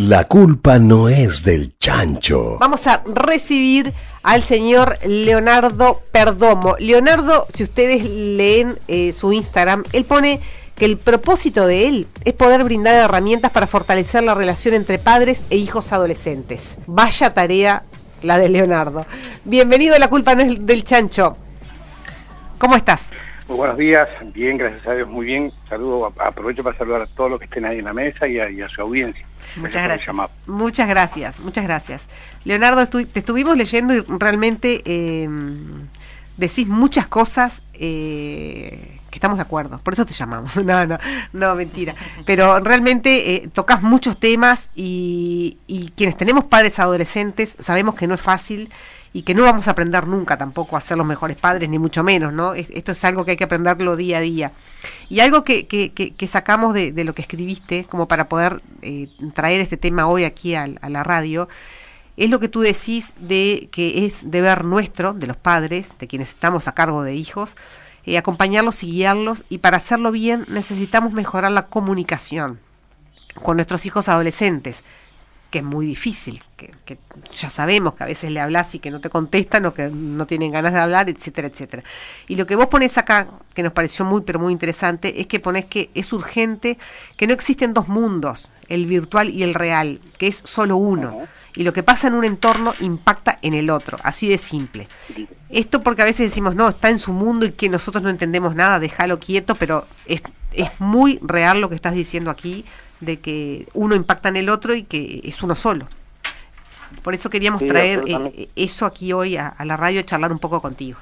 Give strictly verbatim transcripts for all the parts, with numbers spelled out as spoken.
La culpa no es del chancho. Vamos a recibir al señor Leonardo Perdomo. Leonardo, si ustedes leen eh, su Instagram, él pone que el propósito de él es poder brindar herramientas para fortalecer la relación entre padres e hijos adolescentes. Vaya tarea la de Leonardo. Bienvenido a La culpa no es del chancho. ¿Cómo estás? Muy buenos días, bien, gracias a Dios, muy bien. Saludo, aprovecho para saludar a todos los que estén ahí en la mesa y a, y a su audiencia. Muchas gracias. Muchas gracias, muchas gracias. Leonardo, estu te estuvimos leyendo y realmente eh, decís muchas cosas eh, que estamos de acuerdo, por eso te llamamos. No, no, no, mentira. Pero realmente eh, tocas muchos temas y, y quienes tenemos padres adolescentes sabemos que no es fácil y que no vamos a aprender nunca tampoco a ser los mejores padres, ni mucho menos, ¿no? Es, esto es algo que hay que aprenderlo día a día. Y algo que, que, que, que sacamos de, de lo que escribiste, como para poder eh, traer este tema hoy aquí a, a la radio, es lo que tú decís de que es deber nuestro, de los padres, de quienes estamos a cargo de hijos, eh, acompañarlos y guiarlos, y para hacerlo bien necesitamos mejorar la comunicación con nuestros hijos adolescentes, que es muy difícil, que, que ya sabemos que a veces le hablas y que no te contestan o que no tienen ganas de hablar, etcétera, etcétera. Y lo que vos ponés acá, que nos pareció muy, pero muy interesante, es que ponés que es urgente, que no existen dos mundos, el virtual y el real, que es solo uno. Uh-huh. Y lo que pasa en un entorno impacta en el otro, así de simple. Esto porque a veces decimos, no, está en su mundo y que nosotros no entendemos nada, déjalo quieto, pero es, es muy real lo que estás diciendo aquí, de que uno impacta en el otro y que es uno solo. Por eso queríamos sí, traer eh, eso aquí hoy a, a la radio y charlar un poco contigo.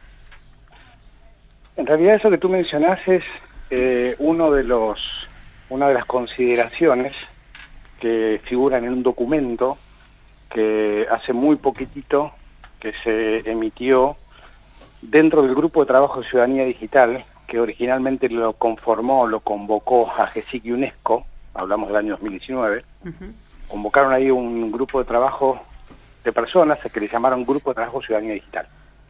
En realidad eso que tú mencionás es eh, uno de los, una de las consideraciones que figuran en un documento que hace muy poquitito que se emitió dentro del Grupo de Trabajo de Ciudadanía Digital, que originalmente lo conformó, lo convocó a GESIC y UNESCO, hablamos del año dos mil diecinueve, uh-huh. Convocaron ahí un grupo de trabajo de personas que le llamaron Grupo de Trabajo Ciudadanía Digital.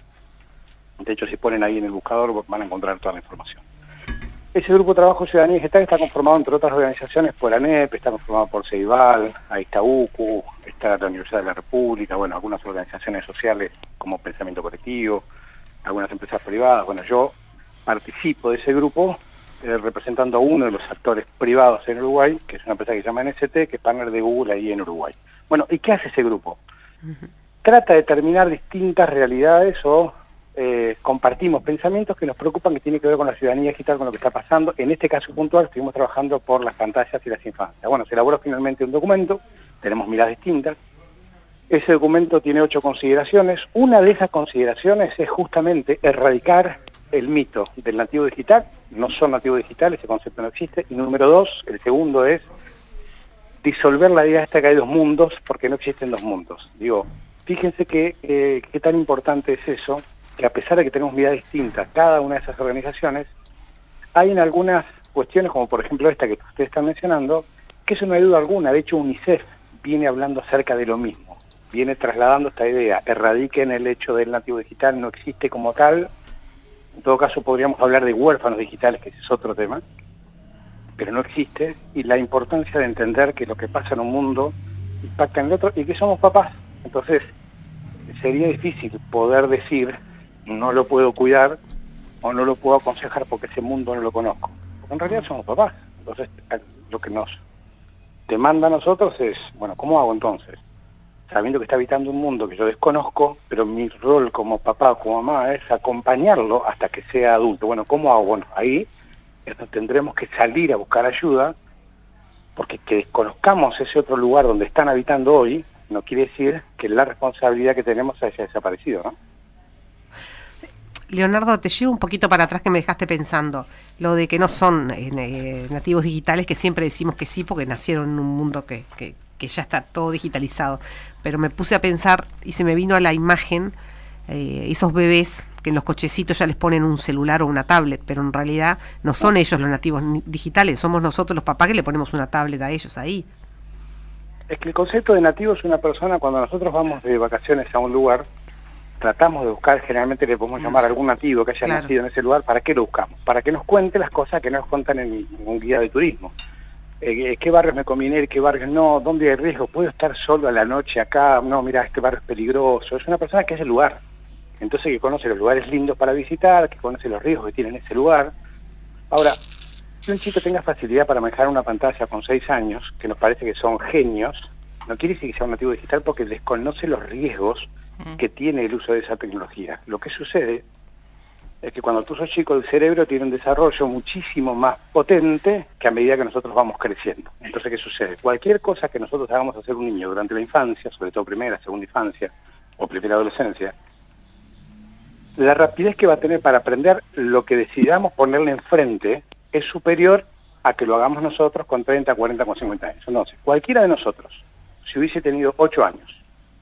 De hecho, si ponen ahí en el buscador van a encontrar toda la información. Ese Grupo de Trabajo Ciudadanía Digital está conformado, entre otras organizaciones, por ANEP, está conformado por CEIBAL, ahí está U C U, está la Universidad de la República, bueno, algunas organizaciones sociales como Pensamiento Colectivo, algunas empresas privadas. Bueno, yo participo de ese grupo eh, representando a uno de los actores privados en Uruguay, que es una empresa que se llama N S T, que es partner de Google ahí en Uruguay. Bueno, ¿y qué hace ese grupo? Uh-huh. Trata de determinar distintas realidades o eh, compartimos pensamientos que nos preocupan, que tiene que ver con la ciudadanía digital, con lo que está pasando. En este caso puntual estuvimos trabajando por las pantallas y las infancias. Bueno, se elaboró finalmente un documento, tenemos miradas distintas. Ese documento tiene ocho consideraciones. Una de esas consideraciones es justamente erradicar el mito del nativo digital. No son nativos digitales, ese concepto no existe. Y número dos, el segundo es disolver la idea esta que hay dos mundos, porque no existen dos mundos. Digo, fíjense que eh, qué tan importante es eso, que a pesar de que tenemos miradas distintas, cada una de esas organizaciones, hay en algunas cuestiones, como por ejemplo esta que ustedes están mencionando, que eso no hay duda alguna. De hecho, UNICEF viene hablando acerca de lo mismo. Viene trasladando esta idea, erradiquen el hecho del nativo digital, no existe como tal. En todo caso podríamos hablar de huérfanos digitales, que ese es otro tema, pero no existe, y la importancia de entender que lo que pasa en un mundo impacta en el otro y que somos papás. Entonces sería difícil poder decir no lo puedo cuidar o no lo puedo aconsejar porque ese mundo no lo conozco, porque en realidad somos papás. Entonces lo que nos demanda a nosotros es, bueno, ¿cómo hago entonces? Sabiendo que está habitando un mundo que yo desconozco, pero mi rol como papá o como mamá es acompañarlo hasta que sea adulto. Bueno, ¿cómo hago? Bueno, ahí tendremos que salir a buscar ayuda, porque que desconozcamos ese otro lugar donde están habitando hoy, no quiere decir que la responsabilidad que tenemos haya desaparecido, ¿no? Leonardo, te llevo un poquito para atrás que me dejaste pensando, lo de que no son eh, nativos digitales, que siempre decimos que sí, porque nacieron en un mundo que, que, que ya está todo digitalizado, pero me puse a pensar y se me vino a la imagen eh, esos bebés que en los cochecitos ya les ponen un celular o una tablet, pero en realidad no son ellos los nativos digitales, somos nosotros los papás que le ponemos una tablet a ellos ahí. Es que el concepto de nativo es una persona, cuando nosotros vamos de vacaciones a un lugar, tratamos de buscar, generalmente le podemos llamar a algún nativo que haya claro. nacido en ese lugar. ¿Para qué lo buscamos? Para que nos cuente las cosas que nos cuentan en un guía de turismo. eh, qué barrios me conviene ir, qué barrios no, dónde hay riesgo, puedo estar solo a la noche acá, no, mira, este barrio es peligroso. Es una persona que es el lugar, entonces que conoce los lugares lindos para visitar, que conoce los riesgos que tiene en ese lugar. Ahora, que un chico tenga facilidad para manejar una pantalla con seis años, que nos parece que son genios, no quiere decir que sea un nativo digital porque desconoce los riesgos que tiene el uso de esa tecnología. Lo que sucede es que cuando tú sos chico, el cerebro tiene un desarrollo muchísimo más potente que a medida que nosotros vamos creciendo. Entonces, ¿qué sucede? Cualquier cosa que nosotros hagamos hacer un niño durante la infancia, sobre todo primera, segunda infancia o primera adolescencia, la rapidez que va a tener para aprender lo que decidamos ponerle enfrente es superior a que lo hagamos nosotros con treinta, cuarenta, con cincuenta años. Entonces, cualquiera de nosotros, si hubiese tenido ocho años,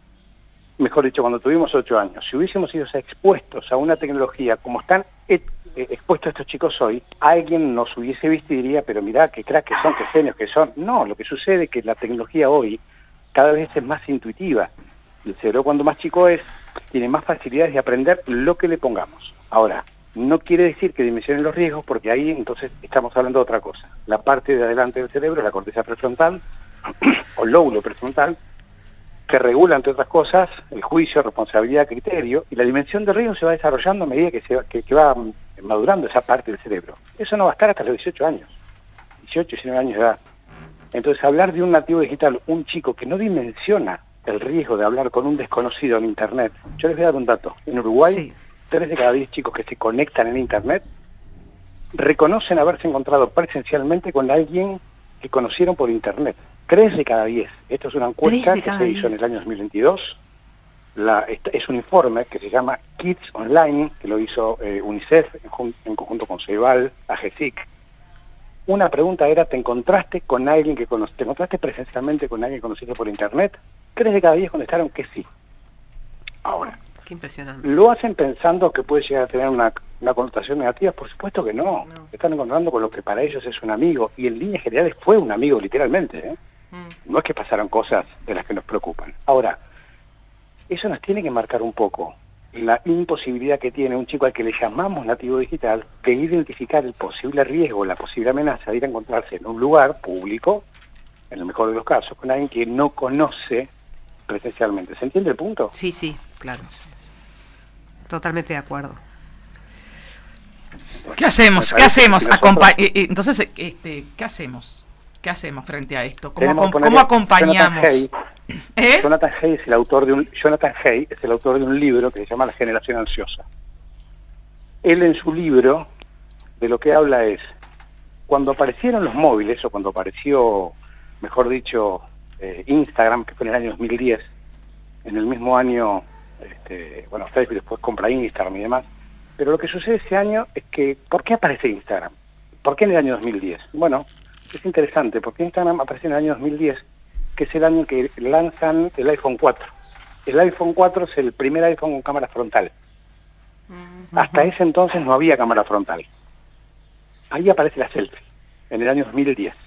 mejor dicho, cuando tuvimos ocho años, si hubiésemos sido expuestos a una tecnología como están eh, expuestos estos chicos hoy, alguien nos hubiese visto y diría, pero mirá, qué crack que son, qué genios que son. No, lo que sucede es que la tecnología hoy cada vez es más intuitiva. El cerebro cuando más chico es, tiene más facilidades de aprender lo que le pongamos. Ahora, no quiere decir que dimensionen los riesgos, porque ahí entonces estamos hablando de otra cosa. La parte de adelante del cerebro, la corteza prefrontal, o lóbulo prefrontal, que regula, entre otras cosas, el juicio, responsabilidad, criterio, y la dimensión del riesgo se va desarrollando a medida que, se va, que, que va madurando esa parte del cerebro. Eso no va a estar hasta los dieciocho años, dieciocho, diecinueve años de edad. Entonces, hablar de un nativo digital, un chico que no dimensiona el riesgo de hablar con un desconocido en Internet. Yo les voy a dar un dato. En Uruguay, sí. tres de cada diez chicos que se conectan en Internet reconocen haberse encontrado presencialmente con alguien que conocieron por Internet. tres de cada diez. Esto es una encuesta que se hizo en el año dos mil veintidós. La, es un informe que se llama Kids Online, que lo hizo eh, UNICEF en, en conjunto con CEBAL, AGESIC. Una pregunta era, ¿te encontraste con alguien que conoce, te encontraste presencialmente con alguien que conociste por Internet? tres de cada diez contestaron que sí. Ahora, qué impresionante. ¿Lo hacen pensando que puede llegar a tener una, una connotación negativa? Por supuesto que no. no. Están encontrando con lo que para ellos es un amigo, y en líneas generales fue un amigo literalmente, ¿eh? Mm. No es que pasaron cosas de las que nos preocupan. Ahora, eso nos tiene que marcar un poco la imposibilidad que tiene un chico al que le llamamos nativo digital de identificar el posible riesgo, la posible amenaza de ir a encontrarse en un lugar público, en el mejor de los casos, con alguien que no conoce presencialmente. ¿Se entiende el punto? Sí, sí, claro. Totalmente de acuerdo. ¿Qué hacemos? ¿Qué hacemos? Si nosotros... Acompa- Entonces, este, ¿qué hacemos? ¿Qué hacemos frente a esto? ¿Cómo, acom- ¿cómo acompañamos? Jonathan Hay, ¿Eh? Jonathan Hay es el autor de un Jonathan Hay es el autor de un libro que se llama La generación ansiosa. Él en su libro de lo que habla es cuando aparecieron los móviles o cuando apareció, mejor dicho, eh, Instagram, que fue en el año dos mil diez, en el mismo año, este, bueno, Facebook después compra Instagram y demás. Pero lo que sucede ese año es que, ¿por qué aparece Instagram? ¿Por qué en el año dos mil diez? Bueno, es interesante, porque Instagram aparece en el año dos mil diez, que es el año que lanzan el iPhone cuatro. El iPhone cuatro es el primer iPhone con cámara frontal. Uh-huh. Hasta ese entonces no había cámara frontal. Ahí aparece la selfie, en el año dos mil diez.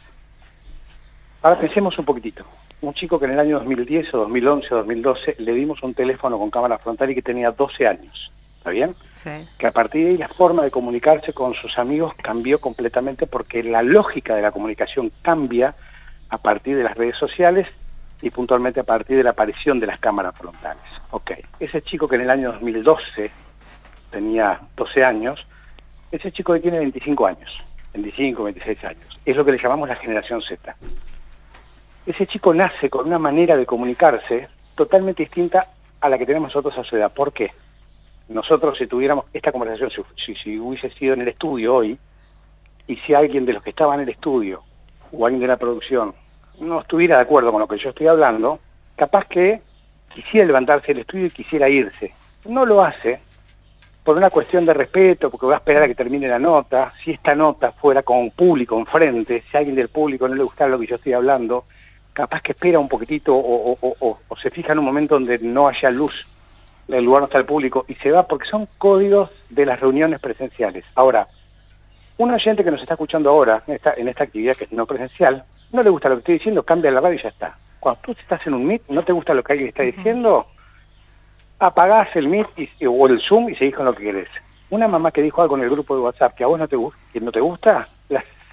Ahora pensemos un poquitito. Un chico que en el año dos mil diez o dos mil once o dos mil doce le dimos un teléfono con cámara frontal y que tenía doce años. ¿Está bien? Sí. Que a partir de ahí la forma de comunicarse con sus amigos cambió completamente porque la lógica de la comunicación cambia a partir de las redes sociales y puntualmente a partir de la aparición de las cámaras frontales. Ok, ese chico que en el año dos mil doce tenía doce años, ese chico que tiene veinticinco años, veinticinco, veintiséis años, es lo que le llamamos la generación Z. Ese chico nace con una manera de comunicarse totalmente distinta a la que tenemos nosotros a su edad. ¿Por qué? Nosotros, si tuviéramos esta conversación, si, si hubiese sido en el estudio hoy, y si alguien de los que estaban en el estudio, o alguien de la producción, no estuviera de acuerdo con lo que yo estoy hablando, capaz que quisiera levantarse del estudio y quisiera irse. No lo hace por una cuestión de respeto, porque va a esperar a que termine la nota. Si esta nota fuera con un público enfrente, si a alguien del público no le gustara lo que yo estoy hablando, capaz que espera un poquitito o, o, o, o se fija en un momento donde no haya luz, el lugar no está el público, y se va porque son códigos de las reuniones presenciales. Ahora, un oyente que nos está escuchando ahora, en esta, en esta actividad que es no presencial, no le gusta lo que estoy diciendo, cambia la radio y ya está. Cuando tú estás en un Meet, no te gusta lo que alguien está diciendo, apagás el Meet y, o el Zoom y seguís con lo que querés. Una mamá que dijo algo en el grupo de WhatsApp que a vos no te, que no te gusta, las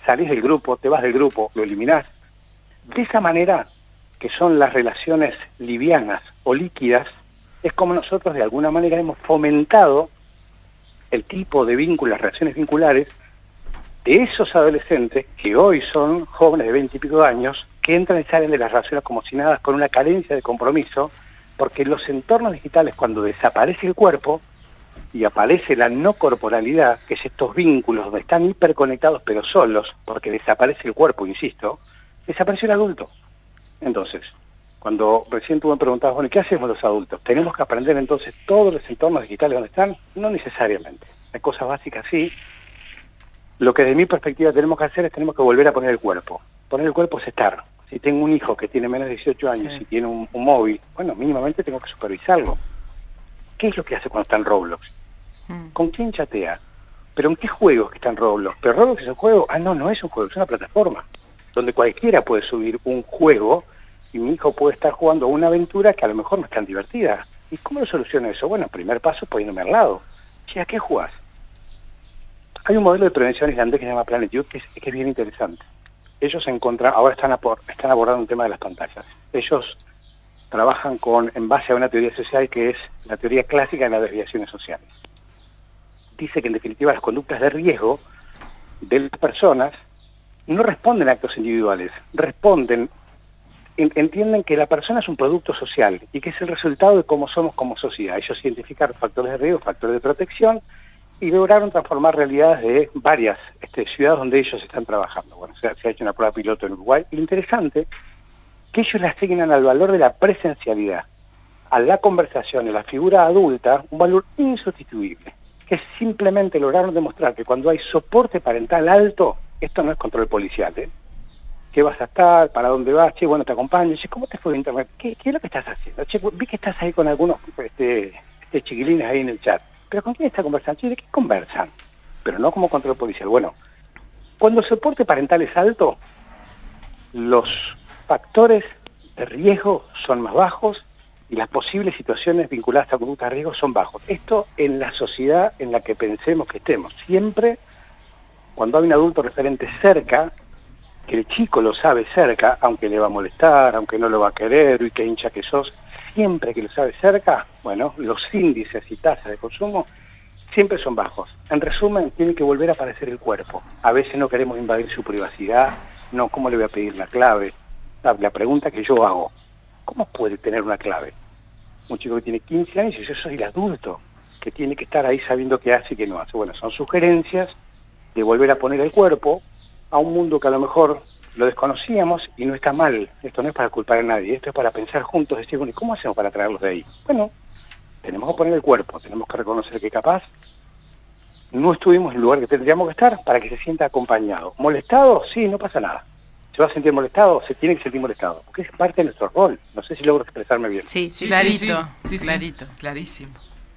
salís del grupo, te vas del grupo, lo eliminás. De esa manera, que son las relaciones livianas o líquidas, es como nosotros de alguna manera hemos fomentado el tipo de vínculos, las relaciones vinculares de esos adolescentes que hoy son jóvenes de veinte y pico de años, que entran y salen de las relaciones como si nada, con una carencia de compromiso, porque los entornos digitales, cuando desaparece el cuerpo y aparece la no corporalidad, que es estos vínculos donde están hiperconectados pero solos, porque desaparece el cuerpo, insisto, desapareció el adulto. Entonces, cuando recién tú me preguntabas, bueno, ¿qué hacemos los adultos? ¿Tenemos que aprender entonces todos los entornos digitales donde están? No necesariamente. Hay cosas básicas, sí. Lo que de mi perspectiva tenemos que hacer es tenemos que volver a poner el cuerpo. Poner el cuerpo es estar. Si tengo un hijo que tiene menos de dieciocho años y Sí. tiene un, un móvil, bueno, mínimamente tengo que supervisarlo. ¿Qué es lo que hace cuando está en Roblox? Mm. ¿Con quién chatea? ¿Pero en qué juegos que está en Roblox? ¿Pero Roblox es un juego? Ah, no, no es un juego, es una plataforma donde cualquiera puede subir un juego y mi hijo puede estar jugando a una aventura que a lo mejor no es tan divertida. ¿Y cómo lo soluciono eso? Bueno, el primer paso es poniéndome al lado. Che, ¿a qué jugás? Hay un modelo de prevención islandés que se llama Planet Youth, que es, que es bien interesante. Ellos se encuentran, ahora están, apor, están abordando un tema de las pantallas. Ellos trabajan con en base a una teoría social que es la teoría clásica de las desviaciones sociales. Dice que en definitiva las conductas de riesgo de las personas no responden a actos individuales, responden, en, entienden que la persona es un producto social y que es el resultado de cómo somos como sociedad. Ellos identificaron factores de riesgo, factores de protección, y lograron transformar realidades de varias este, ciudades donde ellos están trabajando. Bueno, se, se ha hecho una prueba piloto en Uruguay. Lo interesante que ellos le asignan al valor de la presencialidad, a la conversación, a la figura adulta, un valor insustituible, que simplemente lograron demostrar que cuando hay soporte parental alto, esto no es control policial, ¿eh? ¿Qué vas a estar? ¿Para dónde vas? Che, bueno, te acompaño. Che, ¿cómo te fue de internet? ¿Qué, qué es lo que estás haciendo? Che, vi que estás ahí con algunos este, este chiquilines ahí en el chat. ¿Pero con quién está conversando? Che, ¿de qué conversan? Pero no como control policial. Bueno, cuando el soporte parental es alto, los factores de riesgo son más bajos y las posibles situaciones vinculadas a conductas de riesgo son bajos. Esto en la sociedad en la que pensemos que estemos. Siempre, cuando hay un adulto referente cerca, que el chico lo sabe cerca, aunque le va a molestar, aunque no lo va a querer, y que hincha que sos, siempre que lo sabe cerca, bueno, los índices y tasas de consumo siempre son bajos. En resumen, tiene que volver a aparecer el cuerpo. A veces no queremos invadir su privacidad, no, ¿cómo le voy a pedir la clave? La pregunta que yo hago, ¿cómo puede tener una clave? Un chico que tiene quince años y yo soy el adulto, que tiene que estar ahí sabiendo qué hace y qué no hace. Bueno, son sugerencias de volver a poner el cuerpo a un mundo que a lo mejor lo desconocíamos y no está mal. Esto no es para culpar a nadie, esto es para pensar juntos, decir, bueno, ¿y cómo hacemos para traerlos de ahí? Bueno, tenemos que poner el cuerpo, tenemos que reconocer que capaz no estuvimos en el lugar que tendríamos que estar para que se sienta acompañado. ¿Molestado? Sí, no pasa nada. ¿Se va a sentir molestado? Se tiene que sentir molestado, porque es parte de nuestro rol. No sé si logro expresarme bien. Sí, sí, clarito, sí, sí. sí, sí, clarito, clarísimo.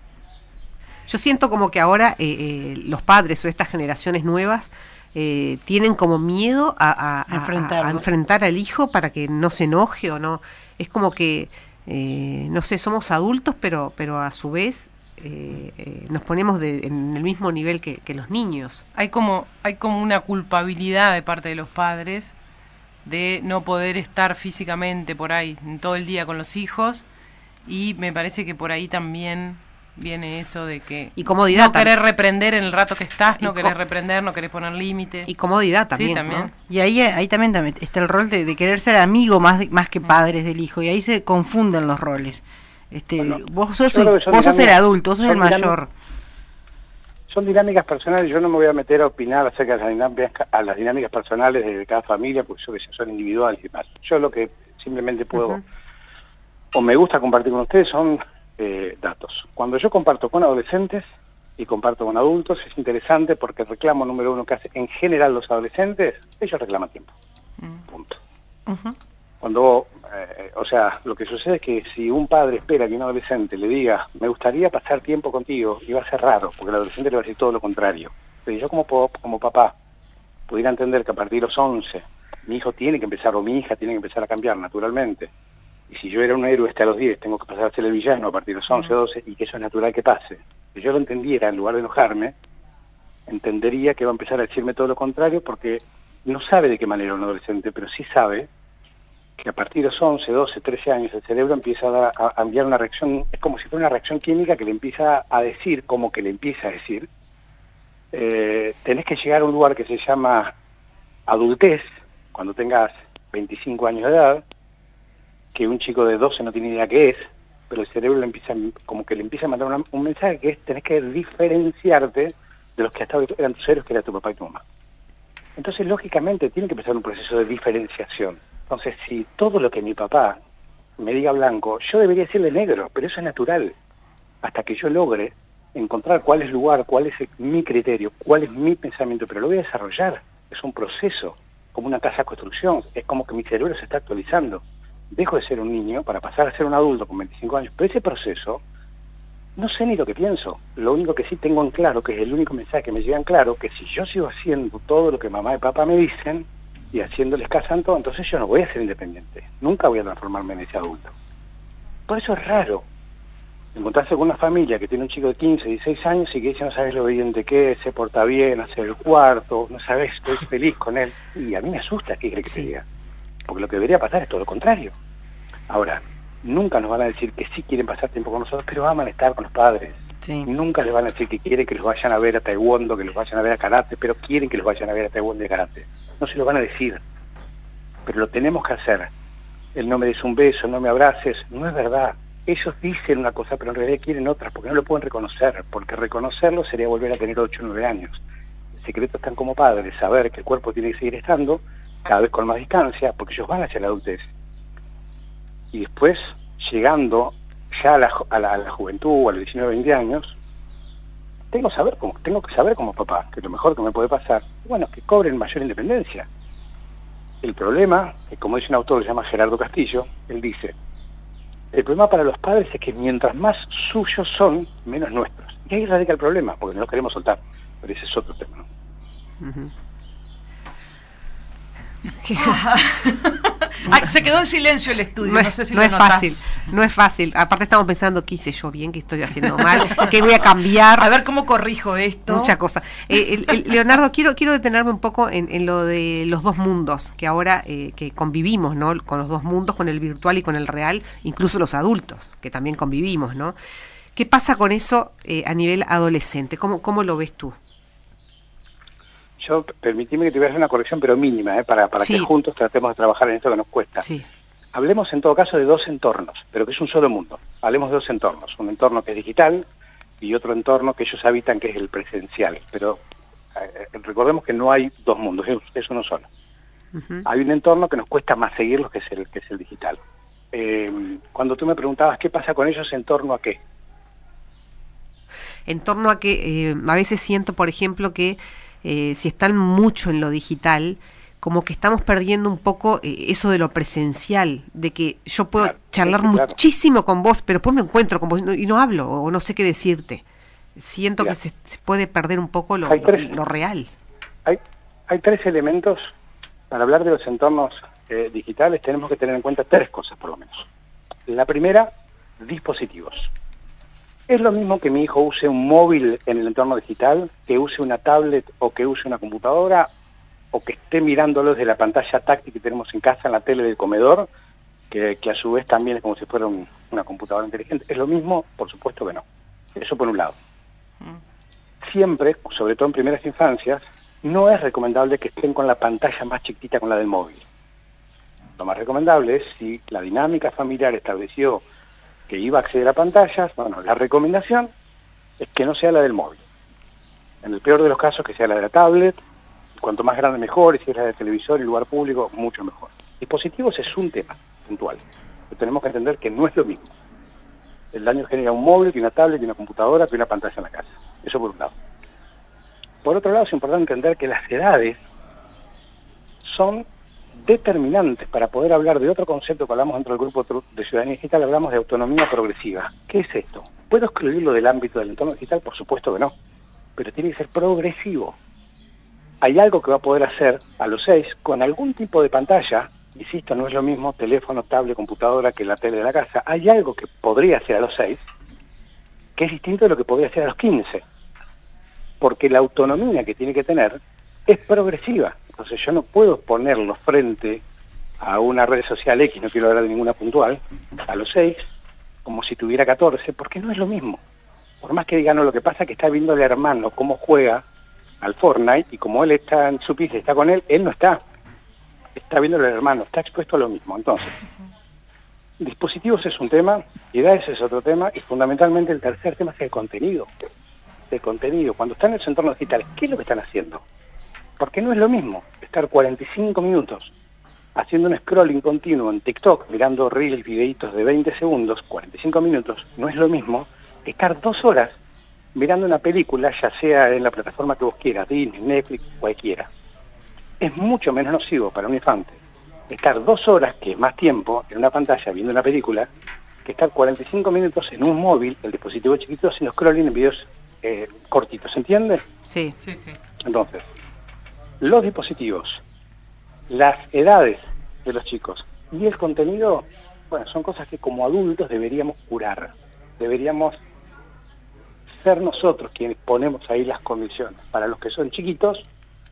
Yo siento como que ahora eh, eh, los padres o estas generaciones nuevas eh, tienen como miedo a, a, a, a, a enfrentar al hijo para que no se enoje o no. Es como que, eh, no sé, somos adultos, pero pero a su vez eh, eh, nos ponemos de, en el mismo nivel que, que los niños. Hay como, hay como una culpabilidad de parte de los padres de no poder estar físicamente por ahí todo el día con los hijos, y me parece que por ahí también viene eso de que y comodidad no querés reprender en el rato que estás, no querés reprender, no querés poner límites. Y comodidad también, sí, también. ¿no? Y ahí ahí también, también está el rol de, de querer ser amigo más más que padres del hijo, y ahí se confunden los roles. Este, bueno, vos sos el, vos sos el adulto, vos sos el mayor. Son dinámicas personales, yo no me voy a meter a opinar acerca de las dinámicas, a las dinámicas personales de cada familia, porque yo que sé, son individuales y demás. Yo lo que simplemente puedo, uh-huh. o me gusta compartir con ustedes son eh, datos. Cuando yo comparto con adolescentes y comparto con adultos, es interesante porque el reclamo número uno que hacen en general los adolescentes, ellos reclaman tiempo. Uh-huh. Punto. Uh-huh. Cuando, eh, o sea, lo que sucede es que si un padre espera que un adolescente le diga, me gustaría pasar tiempo contigo, iba a ser raro, porque el adolescente le va a decir todo lo contrario. Pero yo como, como papá pudiera entender que a partir de los once, mi hijo tiene que empezar, o mi hija tiene que empezar a cambiar naturalmente. Y si yo era un héroe hasta los diez, tengo que pasar a ser el villano a partir de los once, doce, y que eso es natural que pase. Si yo lo entendiera, en lugar de enojarme, entendería que va a empezar a decirme todo lo contrario, porque no sabe de qué manera un adolescente, pero sí sabe que a partir de los once, doce, trece años el cerebro empieza a, dar, a enviar una reacción, es como si fuera una reacción química que le empieza a decir, como que le empieza a decir, eh, tenés que llegar a un lugar que se llama adultez, cuando tengas veinticinco años de edad, que un chico de doce no tiene idea qué es, pero el cerebro le empieza, como que le empieza a mandar una, un mensaje que es, tenés que diferenciarte de los que hasta eran tus héroes, que era tu papá y tu mamá. Entonces, lógicamente, tiene que empezar un proceso de diferenciación. Entonces, si todo lo que mi papá me diga blanco, yo debería decirle negro, pero eso es natural. Hasta que yo logre encontrar cuál es el lugar, cuál es el, mi criterio, cuál es mi pensamiento, pero lo voy a desarrollar. Es un proceso, como una casa de construcción. Es como que mi cerebro se está actualizando. Dejo de ser un niño para pasar a ser un adulto con veinticinco años, pero ese proceso, no sé ni lo que pienso. Lo único que sí tengo en claro, que es el único mensaje que me llega en claro, que si yo sigo haciendo todo lo que mamá y papá me dicen, y haciéndoles caso en todo, entonces yo no voy a ser independiente. Nunca voy a transformarme en ese adulto. Por eso es raro encontrarse con una familia que tiene un chico de quince, dieciséis años y que dice, no sabes lo obediente que es, se porta bien, hace el cuarto, no sabes, estoy feliz con él. Y a mí me asusta, ¿qué quiere que Sí. te diga? Porque lo que debería pasar es todo lo contrario. Ahora, nunca nos van a decir que sí quieren pasar tiempo con nosotros, pero aman estar con los padres. Sí. Nunca les van a decir que quieren que los vayan a ver a taekwondo, que los vayan a ver a karate, pero quieren que los vayan a ver a taekwondo y karate. No se lo van a decir, pero lo tenemos que hacer. El no me des un beso, no me abraces, no es verdad. Ellos dicen una cosa, pero en realidad quieren otra, porque no lo pueden reconocer, porque reconocerlo sería volver a tener ocho o nueve años. El secreto está en como padres, saber que el cuerpo tiene que seguir estando, cada vez con más distancia, porque ellos van hacia la adultez. Y después, llegando ya a la, a la, a la juventud, a los diecinueve, veinte años, tengo, saber como, tengo que saber como papá, que lo mejor que me puede pasar, bueno, es que cobren mayor independencia. El problema, que como dice un autor que se llama Gerardo Castillo, él dice, el problema para los padres es que mientras más suyos son, menos nuestros. Y ahí radica el problema, porque no los queremos soltar. Pero ese es otro tema, ¿no? Ujú. Ay, se quedó en silencio el estudio, no, No es, sé si no lo es notás. fácil, no es fácil. Aparte estamos pensando, ¿qué hice yo bien? ¿Qué estoy haciendo mal? ¿Qué voy a cambiar? A ver cómo corrijo esto. Muchas cosas. Eh, el- el- Leonardo, quiero quiero detenerme un poco en, en lo de los dos mundos, que ahora eh, que convivimos, ¿no? Con los dos mundos, con el virtual y con el real, incluso los adultos, que también convivimos, ¿no? ¿Qué pasa con eso eh, a nivel adolescente? ¿Cómo, cómo lo ves tú? Yo, permitime que te voy a hacer una corrección, pero mínima, ¿eh? para, para Sí. que juntos tratemos de trabajar en esto que nos cuesta. Sí. Hablemos en todo caso de dos entornos, pero que es un solo mundo. Hablemos de dos entornos, un entorno que es digital y otro entorno que ellos habitan, que es el presencial. Pero eh, recordemos que no hay dos mundos, es, es uno solo. Ujú. Hay un entorno que nos cuesta más seguirlo, que es el, que es el digital. Eh, cuando tú me preguntabas qué pasa con ellos, ¿en torno a qué? En torno a que eh, a veces siento, por ejemplo, que eh, si están mucho en lo digital, como que estamos perdiendo un poco eh, eso de lo presencial, de que yo puedo Claro, charlar sí, sí, claro. muchísimo con vos, pero después me encuentro con vos y no, y no hablo o no sé qué decirte. Siento Mira, que se, se puede perder un poco lo, hay lo, tres, lo real. hay, hay tres elementos. Para hablar de los entornos eh, digitales tenemos que tener en cuenta tres cosas por lo menos. La primera, dispositivos. Es lo mismo que mi hijo use un móvil en el entorno digital, que use una tablet o que use una computadora, o que esté mirándolo desde la pantalla táctil que tenemos en casa, en la tele del comedor, que, que a su vez también es como si fuera un, una computadora inteligente. ¿Es lo mismo? Por supuesto que no. Eso por un lado. Siempre, sobre todo en primeras infancias, no es recomendable que estén con la pantalla más chiquita con la del móvil. Lo más recomendable es, si la dinámica familiar estableció que iba a acceder a pantallas, bueno, la recomendación es que no sea la del móvil. En el peor de los casos, que sea la de la tablet. Cuanto más grande mejor, y si es la de televisor y lugar público, mucho mejor. Dispositivos es un tema puntual, pero tenemos que entender que no es lo mismo. El daño genera un móvil, que una tablet, que una computadora, que una pantalla en la casa. Eso por un lado. Por otro lado, es importante entender que las edades son determinantes para poder hablar de otro concepto que hablamos dentro del grupo de ciudadanía digital. Hablamos de autonomía progresiva. ¿Qué es esto? ¿Puedo excluirlo del ámbito del entorno digital? Por supuesto que no, pero tiene que ser progresivo. Hay algo que va a poder hacer a los seis con algún tipo de pantalla. Insisto, no es lo mismo teléfono, tablet, computadora que la tele de la casa. Hay algo que podría hacer a los seis que es distinto de lo que podría hacer a los quince, porque la autonomía que tiene que tener es progresiva. Entonces yo no puedo ponerlos frente a una red social X, no quiero hablar de ninguna puntual, a los seis, como si tuviera catorce, porque no es lo mismo. Por más que digan, no, lo que pasa es que está viendo al hermano cómo juega al Fortnite, y como él está en su piso y está con él, él no está. Está viendo al hermano, está expuesto a lo mismo. Entonces, dispositivos es un tema, edades es otro tema, y fundamentalmente el tercer tema es el contenido. El contenido. Cuando están en los entornos digitales, ¿qué es lo que están haciendo? Porque no es lo mismo estar cuarenta y cinco minutos haciendo un scrolling continuo en TikTok, mirando reels, videitos de veinte segundos, cuarenta y cinco minutos, no es lo mismo estar dos horas mirando una película, ya sea en la plataforma que vos quieras, Disney, Netflix, cualquiera. Es mucho menos nocivo para un infante estar dos horas, que es más tiempo, en una pantalla viendo una película, que estar cuarenta y cinco minutos en un móvil, el dispositivo chiquito, haciendo scrolling en videos eh, cortitos, ¿entiendes? Sí. Sí, sí. Entonces, los dispositivos, las edades de los chicos y el contenido, bueno, son cosas que como adultos deberíamos curar, deberíamos ser nosotros quienes ponemos ahí las condiciones. Para los que son chiquitos,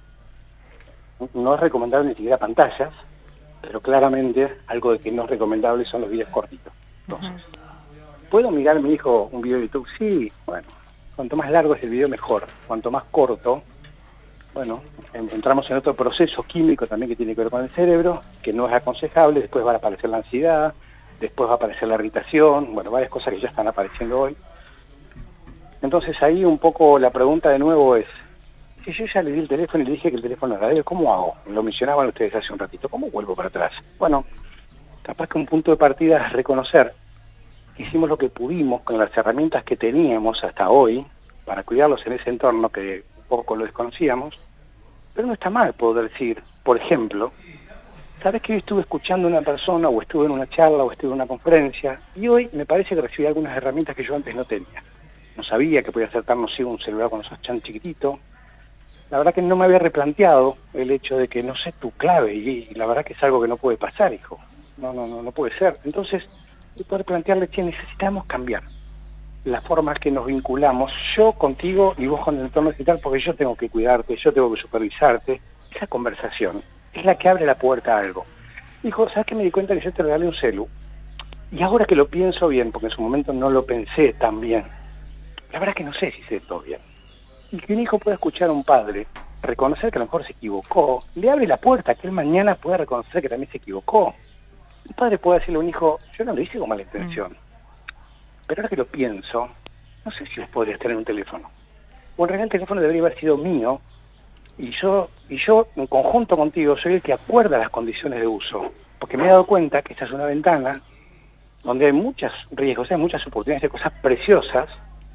no es recomendable ni siquiera pantallas, pero claramente algo de que no es recomendable son los videos cortitos. Entonces, uh-huh. ¿Puedo mirar a mi hijo un video de YouTube? Sí, bueno, cuanto más largo es el video mejor, cuanto más corto, bueno, en, entramos en otro proceso químico también que tiene que ver con el cerebro, que no es aconsejable, después va a aparecer la ansiedad, después va a aparecer la irritación, bueno, varias cosas que ya están apareciendo hoy. Entonces ahí un poco la pregunta de nuevo es, si yo ya le di el teléfono y le dije que el teléfono era de él, ¿cómo hago? Lo mencionaban ustedes hace un ratito, ¿cómo vuelvo para atrás? Bueno, capaz que un punto de partida es reconocer que hicimos lo que pudimos con las herramientas que teníamos hasta hoy para cuidarlos en ese entorno que un poco lo desconocíamos, pero no está mal poder decir, por ejemplo, ¿sabes que hoy estuve escuchando a una persona o estuve en una charla o estuve en una conferencia y hoy me parece que recibí algunas herramientas que yo antes no tenía? No sabía que podía ser tan nocivo un celular cuando sos tan chiquitito. La verdad que no me había replanteado el hecho de que no sé tu clave y, y la verdad que es algo que no puede pasar, hijo. No, no, no, no puede ser. Entonces, poder plantearle que necesitamos cambiar la forma que nos vinculamos, yo contigo y vos con el entorno digital, porque yo tengo que cuidarte, yo tengo que supervisarte. Esa conversación es la que abre la puerta a algo. Hijo, ¿sabes qué? Me di cuenta que yo te regalé un celu. Y ahora que lo pienso bien, porque en su momento no lo pensé tan bien, la verdad que no sé si sé todo bien. Y que un hijo pueda escuchar a un padre, reconocer que a lo mejor se equivocó, le abre la puerta a que él mañana pueda reconocer que también se equivocó. Un padre puede decirle a un hijo, yo no lo hice con mala intención, mm. pero ahora que lo pienso, no sé si vos podrías tener un teléfono. O en realidad el teléfono debería haber sido mío, y yo, y yo en conjunto contigo soy el que acuerda las condiciones de uso, porque me he dado cuenta que esta es una ventana donde hay muchos riesgos, hay muchas oportunidades de cosas preciosas,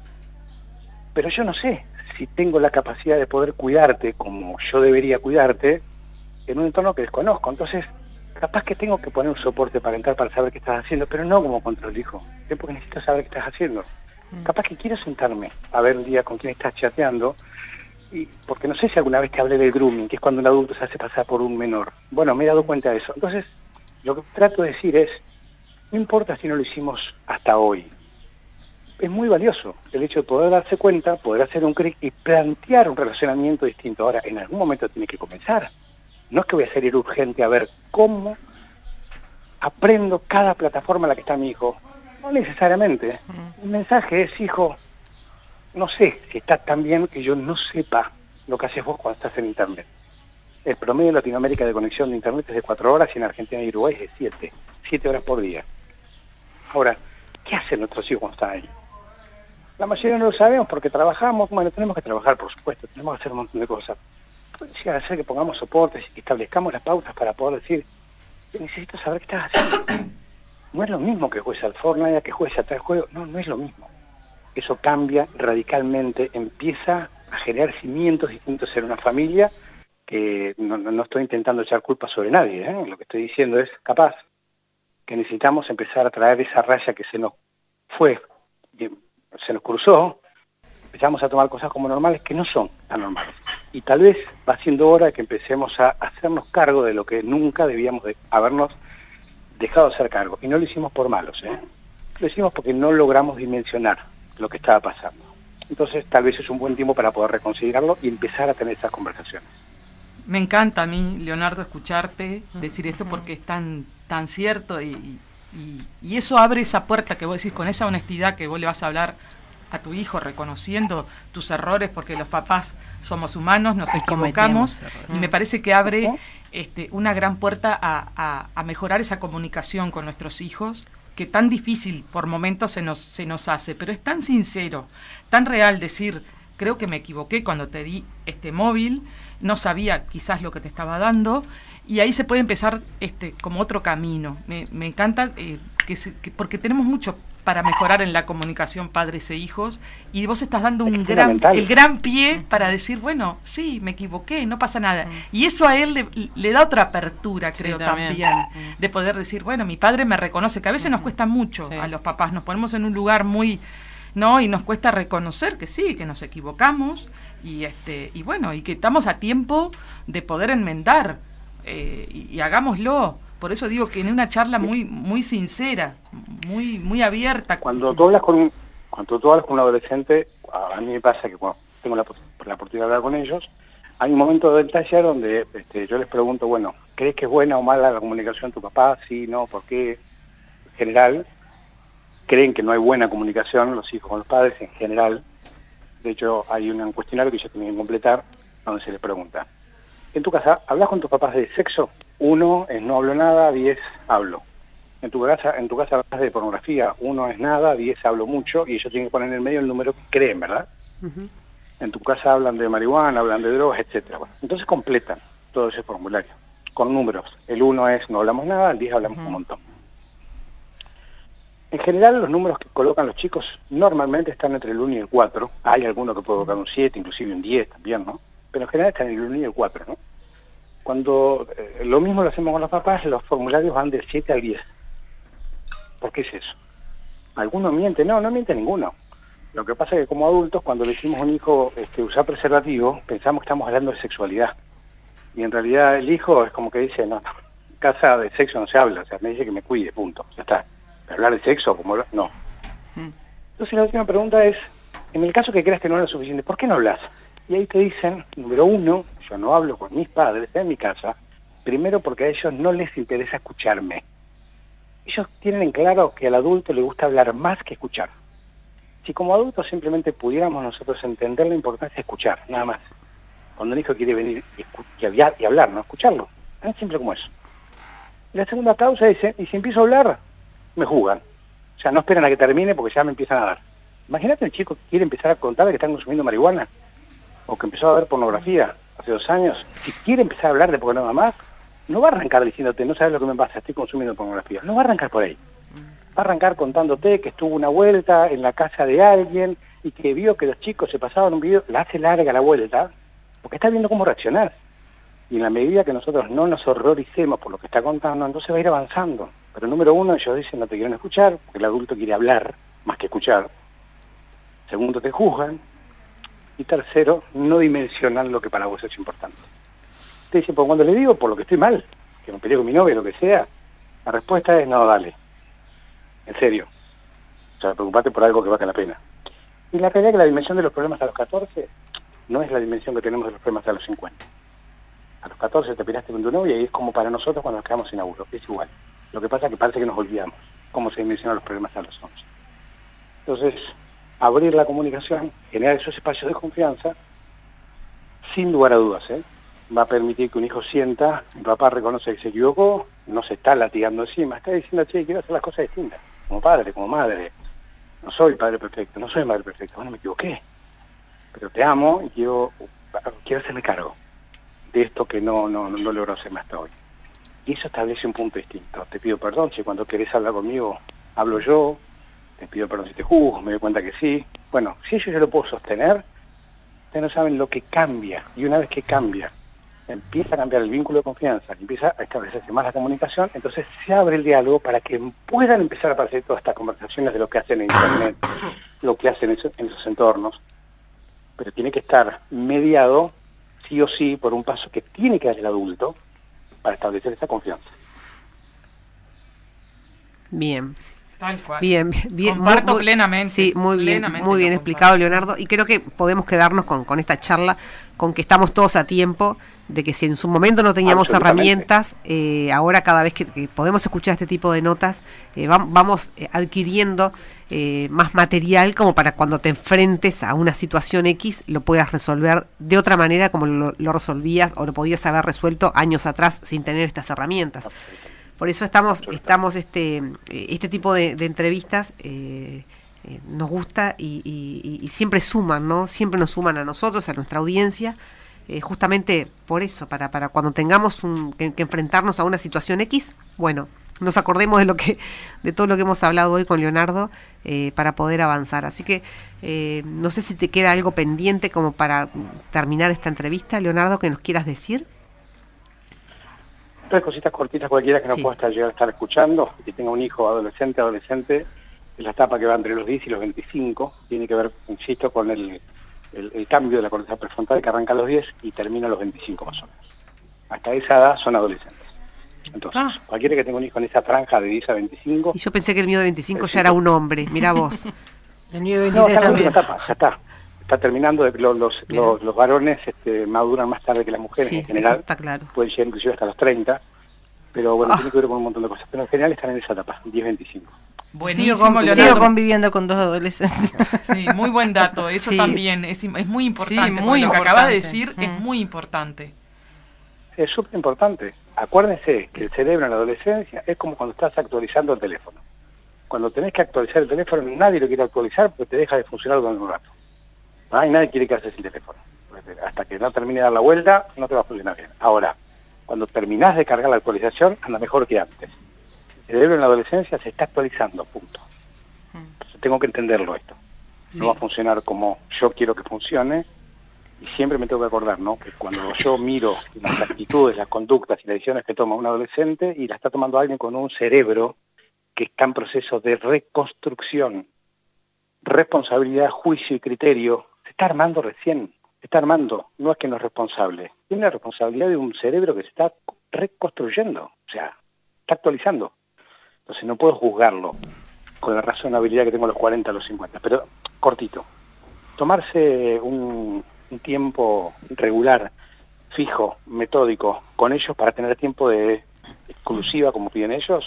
pero yo no sé si tengo la capacidad de poder cuidarte como yo debería cuidarte en un entorno que desconozco. Entonces, capaz que tengo que poner un soporte parental para saber qué estás haciendo, pero no como control, hijo. Es porque necesito saber qué estás haciendo. Mm. Capaz que quiero sentarme a ver un día con quién estás chateando, y porque no sé si alguna vez te hablé del grooming, que es cuando un adulto se hace pasar por un menor. Bueno, me he dado cuenta de eso. Entonces, lo que trato de decir es, no importa si no lo hicimos hasta hoy. Es muy valioso el hecho de poder darse cuenta, poder hacer un clic y plantear un relacionamiento distinto. Ahora, en algún momento tiene que comenzar. No es que voy a salir urgente a ver cómo aprendo cada plataforma en la que está mi hijo. No necesariamente. El mensaje es, hijo, no sé si estás tan bien que yo no sepa lo que haces vos cuando estás en Internet. El promedio de Latinoamérica de conexión de Internet es de cuatro horas y en Argentina y Uruguay es de siete. Siete horas por día. Ahora, ¿qué hacen nuestros hijos cuando están ahí? La mayoría no lo sabemos porque trabajamos, bueno, tenemos que trabajar, por supuesto, tenemos que hacer un montón de cosas. Puede llegar a ser que pongamos soportes y establezcamos las pautas para poder decir, necesito saber qué estás haciendo. No es lo mismo que juegues al Fortnite, que juegues a tal juego, no, no es lo mismo. Eso cambia radicalmente, empieza a generar cimientos distintos en una familia, que no, no, no estoy intentando echar culpa sobre nadie, ¿eh? Lo que estoy diciendo es, capaz, que necesitamos empezar a traer esa raya que se nos fue, se nos cruzó, empezamos a tomar cosas como normales que no son tan normales. Y tal vez va siendo hora de que empecemos a hacernos cargo de lo que nunca debíamos de habernos dejado de hacer cargo. Y no lo hicimos por malos, ¿eh? Lo hicimos porque no logramos dimensionar lo que estaba pasando. Entonces tal vez es un buen tiempo para poder reconsiderarlo y empezar a tener esas conversaciones. Me encanta a mí, Leonardo, escucharte decir esto Ujú. porque es tan, tan cierto y, y, y eso abre esa puerta que vos decís con esa honestidad que vos le vas a hablar a tu hijo, reconociendo tus errores, porque los papás somos humanos, nos Y equivocamos, cometemos errores. y me parece que abre Ujú. este, una gran puerta a, a, a mejorar esa comunicación con nuestros hijos, que tan difícil por momentos se nos, se nos hace, pero es tan sincero, tan real decir, creo que me equivoqué cuando te di este móvil, no sabía quizás lo que te estaba dando, y ahí se puede empezar este como otro camino. Me, me encanta eh, que, se, que porque tenemos mucho para mejorar en la comunicación padres e hijos, y vos estás dando un Es gran, fundamental. el gran pie para decir, bueno, sí, me equivoqué, no pasa nada. Y eso a él le, le da otra apertura, Sí, creo, también. también, Mm. de poder decir, bueno, mi padre me reconoce, que a veces nos cuesta mucho Sí. a los papás, nos ponemos en un lugar muy, ¿no? Y nos cuesta reconocer que sí, que nos equivocamos, y este y bueno, y que estamos a tiempo de poder enmendar, eh, y, y hagámoslo. Por eso digo que en una charla muy muy sincera, muy muy abierta. Cuando tú hablas con un, cuando tú hablas con un adolescente, a mí me pasa que cuando tengo la, la oportunidad de hablar con ellos, hay un momento del taller donde este, yo les pregunto, bueno, ¿crees que es buena o mala la comunicación de tu papá? Sí, no, ¿por qué? En general, creen que no hay buena comunicación los hijos con los padres en general. De hecho, hay un cuestionario que ellos tienen que completar donde se les pregunta, en tu casa, ¿hablas con tus papás de sexo? Uno es no hablo nada, diez hablo. En tu casa, en tu casa hablas de pornografía, uno es nada, diez hablo mucho, y ellos tienen que poner en el medio el número que creen, ¿verdad? Ujú. En tu casa hablan de marihuana, hablan de drogas, etcétera. Bueno, entonces completan todo ese formulario con números. El uno es no hablamos nada, el diez hablamos Ujú. un montón. En general, los números que colocan los chicos normalmente están entre el uno y el cuatro. Hay alguno que puede colocar un siete, inclusive un diez también, ¿no? Pero en general están en el uno y el cuatro, ¿no? Cuando eh, lo mismo lo hacemos con los papás, los formularios van del siete al diez. ¿Por qué es eso? ¿Alguno miente? No, no miente ninguno. Lo que pasa es que como adultos, cuando le decimos a un hijo este, usar preservativo, pensamos que estamos hablando de sexualidad. Y en realidad el hijo es como que dice, no, no, en casa de sexo no se habla, o sea, me dice que me cuide, punto, ya está. Pero hablar de sexo, como hablar, no. Entonces la última pregunta es, en el caso que creas que no es lo suficiente, ¿por qué no hablas? Y ahí te dicen, número uno, yo no hablo con mis padres en mi casa, primero porque a ellos no les interesa escucharme. Ellos tienen en claro que al adulto le gusta hablar más que escuchar. Si como adultos simplemente pudiéramos nosotros entender la importancia de escuchar, nada más. Cuando un hijo quiere venir y, escu- y hablar, y hablar, no escucharlo. Tan simple como eso. Y la segunda causa es, y si empiezo a hablar, me juzgan. O sea, no esperan a que termine porque ya me empiezan a dar. Imagínate un chico que quiere empezar a contar de que están consumiendo marihuana, o que empezó a ver pornografía hace dos años. Si quiere empezar a hablar de por qué no más, no va a arrancar diciéndote, no sabes lo que me pasa, estoy consumiendo pornografía. No va a arrancar por ahí. Va a arrancar contándote que estuvo una vuelta en la casa de alguien y que vio que los chicos se pasaban un video, la hace larga la vuelta, porque está viendo cómo reaccionar. Y en la medida que nosotros no nos horroricemos por lo que está contando, entonces va a ir avanzando. Pero número uno, ellos dicen no te quieren escuchar, porque el adulto quiere hablar más que escuchar. Segundo, te juzgan. Y tercero, no dimensionan lo que para vos es importante. Te dicen, pues cuando le digo por lo que estoy mal, que me peleé con mi novia, lo que sea, la respuesta es no, dale. En serio. O sea, preocupate por algo que valga la pena. Y la realidad es que la dimensión de los problemas a los catorce no es la dimensión que tenemos de los problemas a los cincuenta. A los catorce te peleaste con tu novia y es como para nosotros cuando nos quedamos sin laburo. Es igual. Lo que pasa es que parece que nos olvidamos cómo se dimensionan los problemas a los once. Entonces, abrir la comunicación, generar esos espacios de confianza, sin lugar a dudas, ¿eh? Va a permitir que un hijo sienta, mi papá reconoce que se equivocó, no se está latigando encima, está diciendo, che, quiero hacer las cosas distintas, como padre, como madre. No soy padre perfecto, no soy madre perfecta, bueno, me equivoqué, pero te amo y quiero, quiero hacerme cargo de esto que no, no, no logro hacerme hasta hoy. Y eso establece un punto distinto. Te pido perdón si cuando querés hablar conmigo hablo yo, te pido perdón si te juzgo, me doy cuenta que sí. Bueno, si eso yo lo puedo sostener, ustedes no saben lo que cambia. Y una vez que cambia, empieza a cambiar el vínculo de confianza, empieza a establecerse más la comunicación, entonces se abre el diálogo para que puedan empezar a aparecer todas estas conversaciones de lo que hacen en Internet, lo que hacen en esos, en esos entornos. Pero tiene que estar mediado, sí o sí, por un paso que tiene que dar el adulto para establecer esa confianza. Bien. Tal cual. Bien, bien, bien. Comparto muy, muy, plenamente. Sí, muy bien, plenamente muy bien lo explicado, comparto. Leonardo. Y creo que podemos quedarnos con, con esta charla, con que estamos todos a tiempo, de que si en su momento no teníamos herramientas, eh, ahora cada vez que, que podemos escuchar este tipo de notas, eh, va, vamos eh, adquiriendo eh, más material como para cuando te enfrentes a una situación X, lo puedas resolver de otra manera como lo, lo resolvías o lo podías haber resuelto años atrás sin tener estas herramientas. Por eso estamos, estamos este, este tipo de, de entrevistas eh, eh, nos gusta y, y, y siempre suman, ¿no? Siempre nos suman a nosotros, a nuestra audiencia, eh, justamente por eso, para, para cuando tengamos un, que, que enfrentarnos a una situación X, bueno, nos acordemos de lo que, de todo lo que hemos hablado hoy con Leonardo eh, para poder avanzar. Así que eh, no sé si te queda algo pendiente como para terminar esta entrevista, Leonardo, que nos quieras decir. Tres cositas cortitas cualquiera que no Sí. pueda estar, llegar a estar escuchando, que tenga un hijo adolescente, adolescente, es la etapa que va entre los diez y los veinticinco, tiene que ver, insisto, con el, el, el cambio de la corteza prefrontal que arranca a los diez y termina a los veinticinco más o menos. Hasta esa edad son adolescentes. Entonces, Ah. cualquiera que tenga un hijo en esa franja de diez a veinticinco... Y yo pensé que el mío de veinticinco es ya era un hombre, mira vos. El mío de No, veintitrés está en la también. última etapa, ya está. Está terminando, de, los, los, los, los varones este, maduran más tarde que las mujeres Sí, en general, eso está claro. pueden llegar inclusive hasta los treinta, pero bueno, Ah. tiene que ver con un montón de cosas. Pero en general están en esa etapa, diez a veinticinco. Buenísimo, sigo, con- Leonardo. sigo conviviendo con dos adolescentes. Sí, muy buen dato. Eso Sí. también es, es muy importante. Sí, porque muy lo que acaba de importante. decir es Mm. muy importante. Es súper importante. Acuérdense que el cerebro en la adolescencia es como cuando estás actualizando el teléfono. Cuando tenés que actualizar el teléfono, nadie lo quiere actualizar porque te deja de funcionar durante un rato. ¿Ah? Y nadie quiere quedarse sin teléfono. Hasta que no termine de dar la vuelta, no te va a funcionar bien. Ahora, cuando terminás de cargar la actualización, anda mejor que antes. El cerebro en la adolescencia se está actualizando, punto. Entonces tengo que entenderlo esto. Sí. No va a funcionar como yo quiero que funcione, y siempre me tengo que acordar, ¿no?, que cuando yo miro las actitudes, las conductas y las decisiones que toma un adolescente, y la está tomando alguien con un cerebro que está en proceso de reconstrucción, responsabilidad, juicio y criterio, se está armando recién, se está armando, no es que no es responsable, tiene la responsabilidad de un cerebro que se está reconstruyendo, o sea, está actualizando. Entonces no puedo juzgarlo con la razonabilidad que tengo a los cuarenta, a los cincuenta, pero cortito. Tomarse un, un tiempo regular, fijo, metódico, con ellos para tener tiempo de exclusiva, como piden ellos,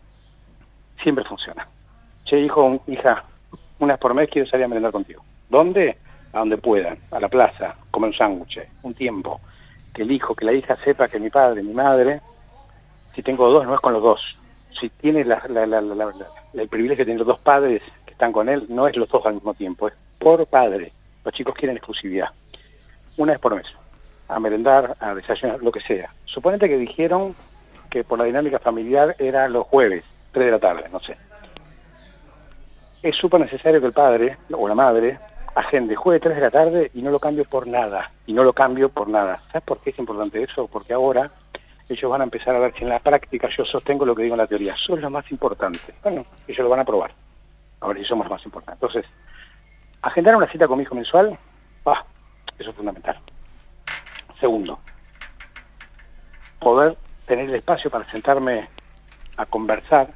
siempre funciona. Che, hijo, hija, una vez por mes quiero salir a merendar contigo. ¿Dónde? A donde puedan, a la plaza, comer un sándwich, un tiempo. Que el hijo, que la hija sepa que mi padre, mi madre, si tengo dos, no es con los dos. Si tiene la, la, la, la, la, el privilegio de tener dos padres que están con él, no es los dos al mismo tiempo, es por padre. Los chicos quieren exclusividad. Una vez por mes, a merendar, a desayunar, lo que sea. Suponete que dijeron que por la dinámica familiar era los jueves, tres de la tarde, no sé. Es súper necesario que el padre o la madre agende jueves tres de la tarde y no lo cambio por nada. Y no lo cambio por nada. ¿Sabes por qué es importante eso? Porque ahora ellos van a empezar a ver si en la práctica yo sostengo lo que digo en la teoría. Son lo más importante. Bueno, ellos lo van a probar. A ver si somos lo más importante. Entonces, agendar una cita con mi hijo mensual, ah, eso es fundamental. Segundo, poder tener el espacio para sentarme a conversar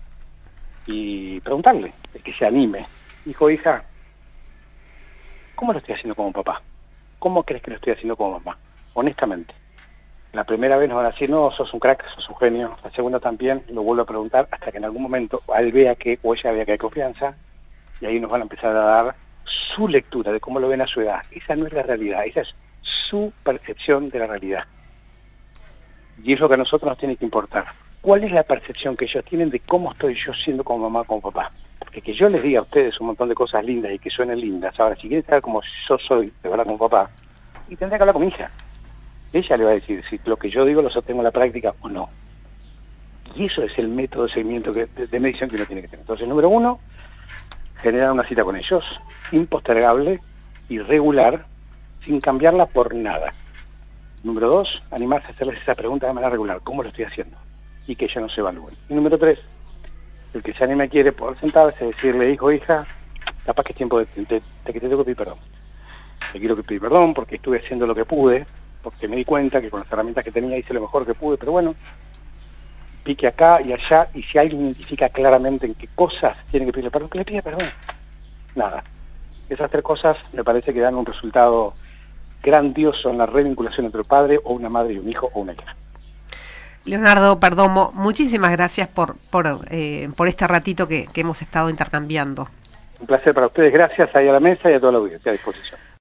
y preguntarle, el que se anime. Hijo, hija, ¿cómo lo estoy haciendo como papá? ¿Cómo crees que lo estoy haciendo como mamá? Honestamente. La primera vez nos van a decir, no, sos un crack, sos un genio. La segunda también, lo vuelvo a preguntar hasta que en algún momento él vea que, o ella vea que hay confianza, y ahí nos van a empezar a dar su lectura de cómo lo ven a su edad. Esa no es la realidad, esa es su percepción de la realidad. Y es lo que a nosotros nos tiene que importar. ¿Cuál es la percepción que ellos tienen de cómo estoy yo siendo como mamá, como papá? Porque que yo les diga a ustedes un montón de cosas lindas y que suenen lindas, ahora, si quieren saber cómo yo soy, de verdad, como papá, y tendré que hablar con mi hija. Ella le va a decir si lo que yo digo lo sostengo en la práctica o no. Y eso es el método de seguimiento que, de, de medición que uno tiene que tener. Entonces, número uno, generar una cita con ellos, impostergable y regular, sin cambiarla por nada. Número dos, animarse a hacerles esa pregunta de manera regular, ¿cómo lo estoy haciendo? Y que ellos no se evalúen. Y número tres, el que se anime quiere poder sentarse, decirle, hijo, hija, capaz que es tiempo de, de, de que te tengo que pedir perdón. Te quiero que pedir perdón porque estuve haciendo lo que pude, porque me di cuenta que con las herramientas que tenía hice lo mejor que pude, pero bueno, pique acá y allá, y si alguien identifica claramente en qué cosas tiene que pedirle perdón, que le pida perdón. Nada. Esas tres cosas me parece que dan un resultado grandioso en la revinculación entre un padre o una madre y un hijo o una hija. Leonardo Perdomo, muchísimas gracias por por, eh, por este ratito que, que hemos estado intercambiando. Un placer para ustedes, gracias ahí a la mesa y a toda la audiencia a disposición.